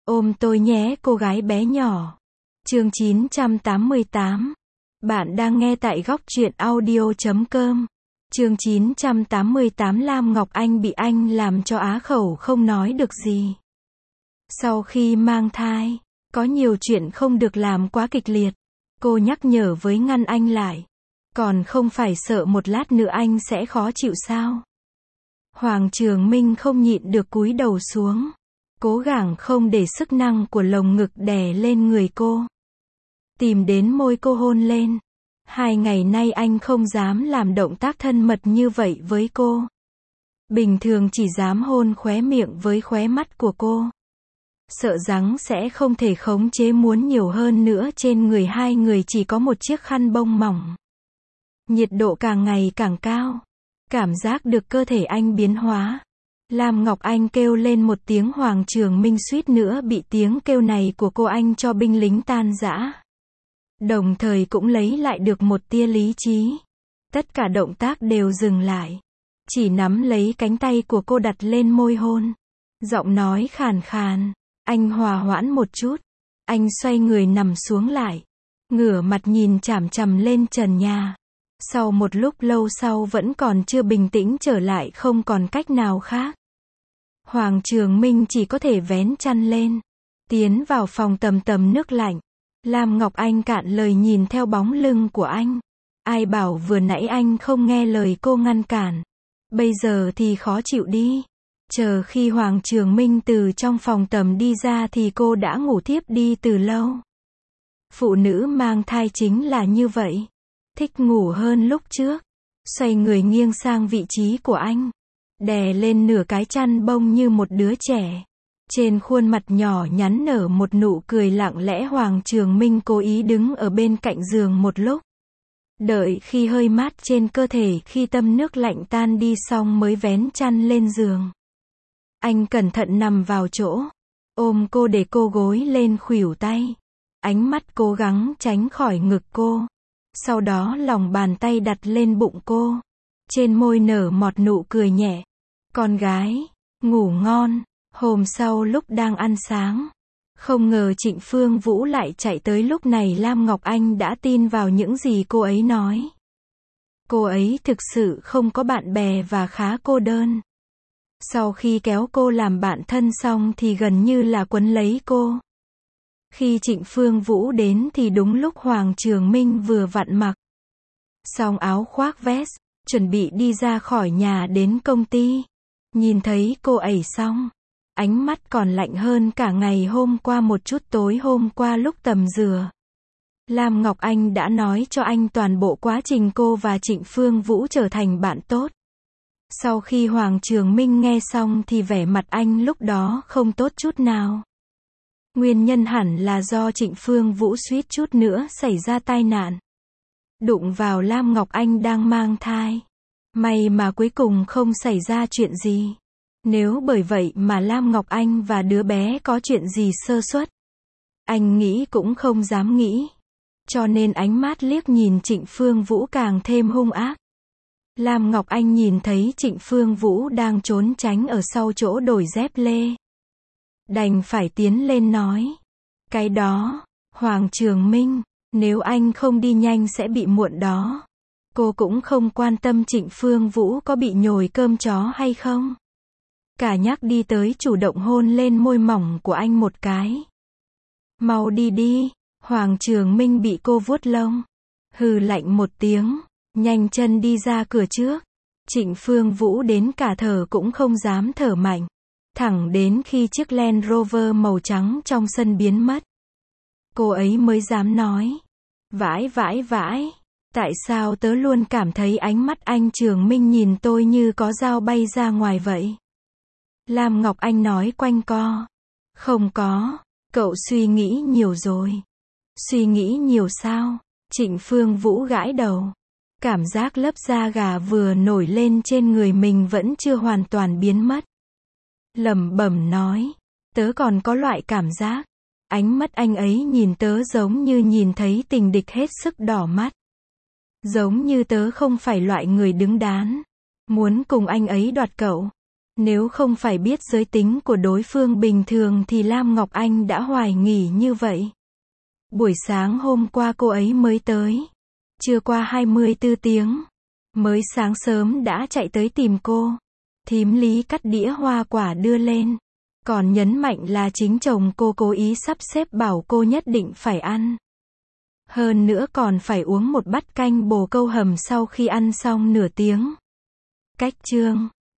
Ôm tôi nhé cô gái bé nhỏ. Chương 988. Bạn đang nghe tại góc truyện audio.com. Chương 988 Lam Ngọc Anh bị anh làm cho á khẩu không nói được gì. Sau khi mang thai, có nhiều chuyện không được làm quá kịch liệt. Cô nhắc nhở với ngăn anh lại. Còn không phải sợ một lát nữa anh sẽ khó chịu sao? Hoàng Trường Minh không nhịn được cúi đầu xuống. Cố gắng không để sức năng của lồng ngực đè lên người cô. Tìm đến môi cô hôn lên. 2 ngày nay anh không dám làm động tác thân mật như vậy với cô. Bình thường chỉ dám hôn khóe miệng với khóe mắt của cô. Sợ rằng sẽ không thể khống chế muốn nhiều hơn nữa trên người hai người chỉ có một chiếc khăn bông mỏng. Nhiệt độ càng ngày càng cao. Cảm giác được cơ thể anh biến hóa. Lam Ngọc Anh kêu lên một tiếng. Hoàng Trường Minh suýt nữa bị tiếng kêu này của cô anh cho binh lính tan rã. Đồng thời cũng lấy lại được một tia lý trí. Tất cả động tác đều dừng lại. Chỉ nắm lấy cánh tay của cô đặt lên môi hôn. Giọng nói khàn khàn. Anh hòa hoãn một chút. Anh xoay người nằm xuống lại. Ngửa mặt nhìn chằm chằm lên trần nhà. Sau một lúc lâu sau vẫn còn chưa bình tĩnh trở lại, không còn cách nào khác. Hoàng Trường Minh chỉ có thể vén chăn lên. Tiến vào phòng tầm nước lạnh. Lam Ngọc Anh cạn lời nhìn theo bóng lưng của anh. Ai bảo vừa nãy anh không nghe lời cô ngăn cản. Bây giờ thì khó chịu đi. Chờ khi Hoàng Trường Minh từ trong phòng tầm đi ra thì cô đã ngủ thiếp đi từ lâu. Phụ nữ mang thai chính là như vậy. Thích ngủ hơn lúc trước. Xoay người nghiêng sang vị trí của anh. Đè lên nửa cái chăn bông như một đứa trẻ. Trên khuôn mặt nhỏ nhắn nở một nụ cười lặng lẽ. Hoàng Trường Minh cố ý đứng ở bên cạnh giường một lúc. Đợi khi hơi mát trên cơ thể, khi tâm nước lạnh tan đi xong mới vén chăn lên giường. Anh cẩn thận nằm vào chỗ. Ôm cô để cô gối lên khuỷu tay. Ánh mắt cố gắng tránh khỏi ngực cô. Sau đó lòng bàn tay đặt lên bụng cô. Trên môi nở một nụ cười nhẹ. Con gái, ngủ ngon. Hôm sau lúc đang ăn sáng, không ngờ Trịnh Phương Vũ lại chạy tới. Lúc này Lam Ngọc Anh đã tin vào những gì cô ấy nói. Cô ấy thực sự không có bạn bè và khá cô đơn. Sau khi kéo cô làm bạn thân xong thì gần như là quấn lấy cô. Khi Trịnh Phương Vũ đến thì đúng lúc Hoàng Trường Minh vừa vặn mặc xong áo khoác vest, chuẩn bị đi ra khỏi nhà đến công ty. Nhìn thấy cô ấy xong, ánh mắt còn lạnh hơn cả ngày hôm qua một chút. Tối hôm qua lúc tầm dừa, Lam Ngọc Anh đã nói cho anh toàn bộ quá trình cô và Trịnh Phương Vũ trở thành bạn tốt. Sau khi Hoàng Trường Minh nghe xong thì vẻ mặt anh lúc đó không tốt chút nào. Nguyên nhân hẳn là do Trịnh Phương Vũ suýt chút nữa xảy ra tai nạn. Đụng vào Lam Ngọc Anh đang mang thai. May mà cuối cùng không xảy ra chuyện gì. Nếu bởi vậy mà Lam Ngọc Anh và đứa bé có chuyện gì sơ suất, anh nghĩ cũng không dám nghĩ. Cho nên ánh mắt liếc nhìn Trịnh Phương Vũ càng thêm hung ác. Lam Ngọc Anh nhìn thấy Trịnh Phương Vũ đang trốn tránh ở sau chỗ đổi dép lê. Đành phải tiến lên nói. Cái đó, Hoàng Trường Minh, nếu anh không đi nhanh sẽ bị muộn đó. Cô cũng không quan tâm Trịnh Phương Vũ có bị nhồi cơm chó hay không. Cả nhắc đi tới chủ động hôn lên môi mỏng của anh một cái. Mau đi đi. Hoàng Trường Minh bị cô vuốt lông. Hừ lạnh một tiếng. Nhanh chân đi ra cửa trước. Trịnh Phương Vũ đến cả thở cũng không dám thở mạnh. Thẳng đến khi chiếc Land Rover màu trắng trong sân biến mất, cô ấy mới dám nói. Vãi vãi vãi. Tại sao tớ luôn cảm thấy ánh mắt anh Trường Minh nhìn tôi như có dao bay ra ngoài vậy? Lam Ngọc Anh nói quanh co. Không có. Cậu suy nghĩ nhiều rồi. Suy nghĩ nhiều sao? Trịnh Phương Vũ gãi đầu. Cảm giác lớp da gà vừa nổi lên trên người mình vẫn chưa hoàn toàn biến mất. Lẩm bẩm nói. Tớ còn có loại cảm giác. Ánh mắt anh ấy nhìn tớ giống như nhìn thấy tình địch hết sức đỏ mắt. Giống như tớ không phải loại người đứng đắn. Muốn cùng anh ấy đoạt cậu. Nếu không phải biết giới tính của đối phương bình thường thì Lam Ngọc Anh đã hoài nghi như vậy. Buổi sáng hôm qua cô ấy mới tới. Chưa qua 24 tiếng. Mới sáng sớm đã chạy tới tìm cô. Thím Lý cắt đĩa hoa quả đưa lên. Còn nhấn mạnh là chính chồng cô cố ý sắp xếp bảo cô nhất định phải ăn. Hơn nữa còn phải uống một bát canh bồ câu hầm sau khi ăn xong nửa tiếng. Cách chương